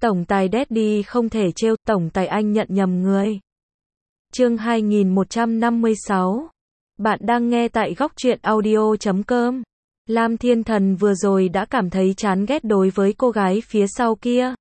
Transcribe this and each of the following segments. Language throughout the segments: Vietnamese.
Tổng tài Daddy không thể trêu, tổng tài anh nhận nhầm người. Chương 2156. Bạn đang nghe tại góc truyện audio.com. Lam Thiên Thần vừa rồi đã cảm thấy chán ghét đối với cô gái phía sau kia.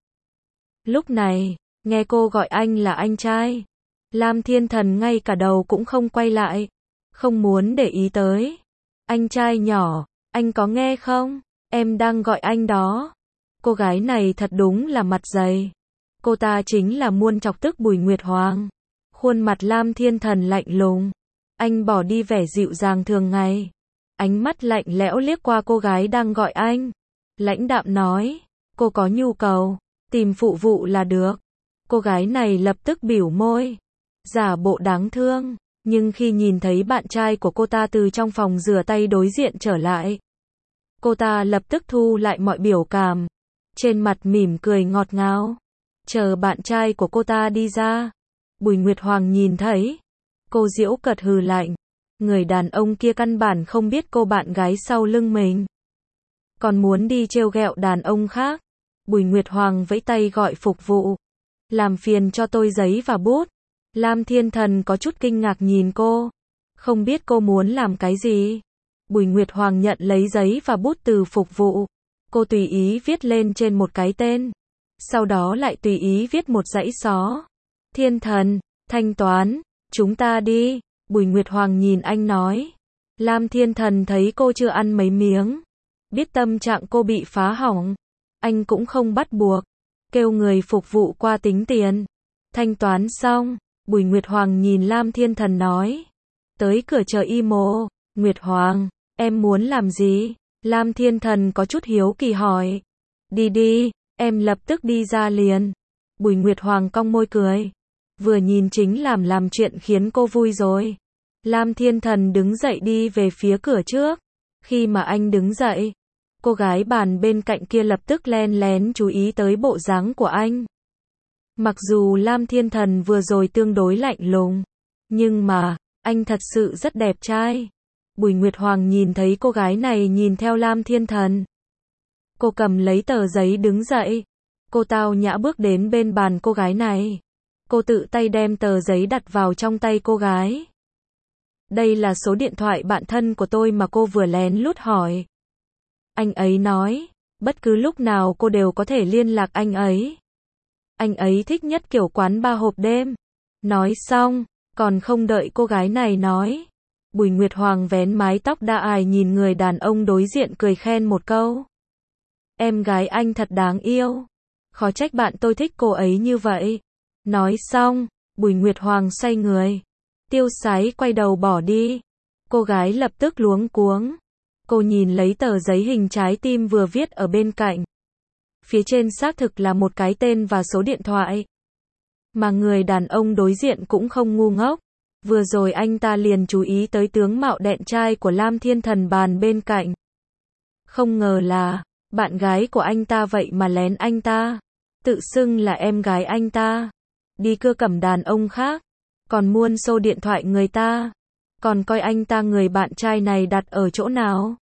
Lúc này, nghe cô gọi anh là anh trai, Lam Thiên Thần ngay cả đầu cũng không quay lại, không muốn để ý tới. Anh trai nhỏ, anh có nghe không? Em đang gọi anh đó. Cô gái này thật đúng là mặt dày. Cô ta chính là muôn chọc tức Bùi Nguyệt Hoàng. Khuôn mặt Lam Thiên Thần lạnh lùng. Anh bỏ đi vẻ dịu dàng thường ngày. Ánh mắt lạnh lẽo liếc qua cô gái đang gọi anh. Lãnh đạm nói, cô có nhu cầu, tìm phụ vụ là được. Cô gái này lập tức bĩu môi, giả bộ đáng thương. Nhưng khi nhìn thấy bạn trai của cô ta từ trong phòng rửa tay đối diện trở lại, cô ta lập tức thu lại mọi biểu cảm. Trên mặt mỉm cười ngọt ngào. Chờ bạn trai của cô ta đi ra, Bùi Nguyệt Hoàng nhìn thấy. Cô giễu cợt hừ lạnh. Người đàn ông kia căn bản không biết cô bạn gái sau lưng mình, còn muốn đi trêu ghẹo đàn ông khác. Bùi Nguyệt Hoàng vẫy tay gọi phục vụ. Làm phiền cho tôi giấy và bút. Lam Thiên Thần có chút kinh ngạc nhìn cô. Không biết cô muốn làm cái gì. Bùi Nguyệt Hoàng nhận lấy giấy và bút từ phục vụ. Cô tùy ý viết lên trên một cái tên. Sau đó lại tùy ý viết một dãy xó. Thiên Thần, thanh toán, chúng ta đi. Bùi Nguyệt Hoàng nhìn anh nói. Lam Thiên Thần thấy cô chưa ăn mấy miếng, biết tâm trạng cô bị phá hỏng, anh cũng không bắt buộc, kêu người phục vụ qua tính tiền. Thanh toán xong, Bùi Nguyệt Hoàng nhìn Lam Thiên Thần nói. Tới cửa chờ Imo. Nguyệt Hoàng, em muốn làm gì? Lam Thiên Thần có chút hiếu kỳ hỏi. Đi đi, em lập tức đi ra liền. Bùi Nguyệt Hoàng cong môi cười. Vừa nhìn chính làm chuyện khiến cô vui rồi. Lam Thiên Thần đứng dậy đi về phía cửa trước. Khi mà anh đứng dậy, cô gái bàn bên cạnh kia lập tức len lén chú ý tới bộ dáng của anh. Mặc dù Lam Thiên Thần vừa rồi tương đối lạnh lùng, nhưng mà, anh thật sự rất đẹp trai. Bùi Nguyệt Hoàng nhìn thấy cô gái này nhìn theo Lam Thiên Thần. Cô cầm lấy tờ giấy đứng dậy. Cô tao nhã bước đến bên bàn cô gái này. Cô tự tay đem tờ giấy đặt vào trong tay cô gái. Đây là số điện thoại bạn thân của tôi mà cô vừa lén lút hỏi. Anh ấy nói, bất cứ lúc nào cô đều có thể liên lạc anh ấy. Anh ấy thích nhất kiểu quán bar hộp đêm. Nói xong, còn không đợi cô gái này nói, Bùi Nguyệt Hoàng vén mái tóc đa ải nhìn người đàn ông đối diện cười khen một câu. Em gái anh thật đáng yêu. Khó trách bạn tôi thích cô ấy như vậy. Nói xong, Bùi Nguyệt Hoàng xoay người, tiêu sái quay đầu bỏ đi. Cô gái lập tức luống cuống. Cô nhìn lấy tờ giấy hình trái tim vừa viết ở bên cạnh. Phía trên xác thực là một cái tên và số điện thoại. Mà người đàn ông đối diện cũng không ngu ngốc. Vừa rồi anh ta liền chú ý tới tướng mạo đẹp trai của Lam Thiên Thần bàn bên cạnh. Không ngờ là bạn gái của anh ta vậy mà lén anh ta. Tự xưng là em gái anh ta. Đi cưa cẩm đàn ông khác. Còn muôn số điện thoại người ta. Còn coi anh ta người bạn trai này đặt ở chỗ nào.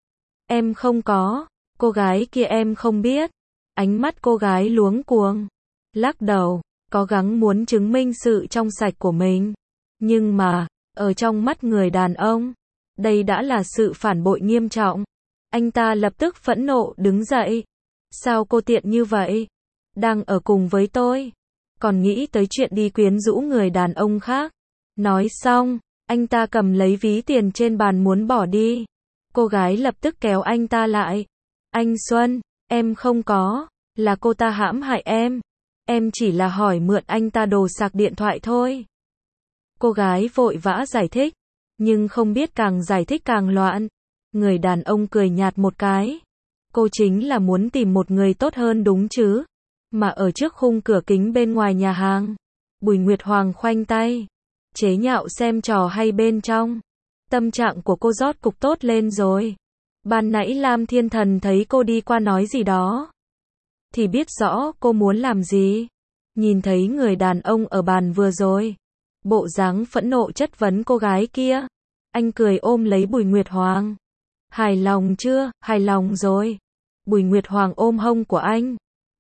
Em không có. Cô gái kia em không biết. Ánh mắt cô gái luống cuống. Lắc đầu. Cố gắng muốn chứng minh sự trong sạch của mình. Nhưng mà, ở trong mắt người đàn ông, đây đã là sự phản bội nghiêm trọng. Anh ta lập tức phẫn nộ đứng dậy. Sao cô tiện như vậy? Đang ở cùng với tôi. Còn nghĩ tới chuyện đi quyến rũ người đàn ông khác. Nói xong, anh ta cầm lấy ví tiền trên bàn muốn bỏ đi. Cô gái lập tức kéo anh ta lại. Anh Xuân, em không có, là cô ta hãm hại em. Em chỉ là hỏi mượn anh ta đồ sạc điện thoại thôi. Cô gái vội vã giải thích, nhưng không biết càng giải thích càng loạn. Người đàn ông cười nhạt một cái. Cô chính là muốn tìm một người tốt hơn đúng chứ. Mà ở trước khung cửa kính bên ngoài nhà hàng, Bùi Nguyệt Hoàng khoanh tay, chế nhạo xem trò hay bên trong. Tâm trạng của cô rốt cục tốt lên rồi. Ban nãy Lam Thiên Thần thấy cô đi qua nói gì đó, thì biết rõ cô muốn làm gì. Nhìn thấy người đàn ông ở bàn vừa rồi, bộ dáng phẫn nộ chất vấn cô gái kia, anh cười ôm lấy Bùi Nguyệt Hoàng. Hài lòng chưa? Hài lòng rồi. Bùi Nguyệt Hoàng ôm hông của anh.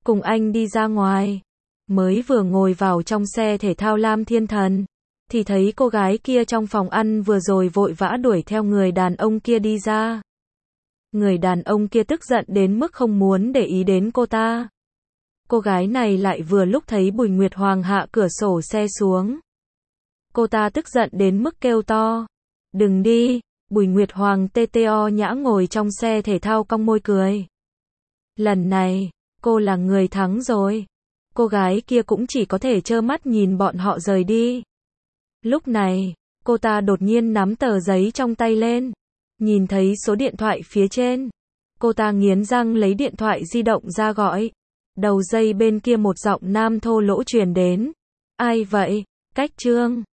cùng anh đi ra ngoài. Mới vừa ngồi vào trong xe thể thao Lam Thiên Thần, thì thấy cô gái kia trong phòng ăn vừa rồi vội vã đuổi theo người đàn ông kia đi ra. Người đàn ông kia tức giận đến mức không muốn để ý đến cô ta. Cô gái này lại vừa lúc thấy Bùi Nguyệt Hoàng hạ cửa sổ xe xuống. Cô ta tức giận đến mức kêu to. Đừng đi. Bùi Nguyệt Hoàng TTO nhã ngồi trong xe thể thao cong môi cười. Lần này, cô là người thắng rồi. Cô gái kia cũng chỉ có thể trơ mắt nhìn bọn họ rời đi. Lúc này, cô ta đột nhiên nắm tờ giấy trong tay lên. Nhìn thấy số điện thoại phía trên. Cô ta nghiến răng lấy điện thoại di động ra gọi. Đầu dây bên kia một giọng nam thô lỗ truyền đến. Ai vậy? Cách Trương.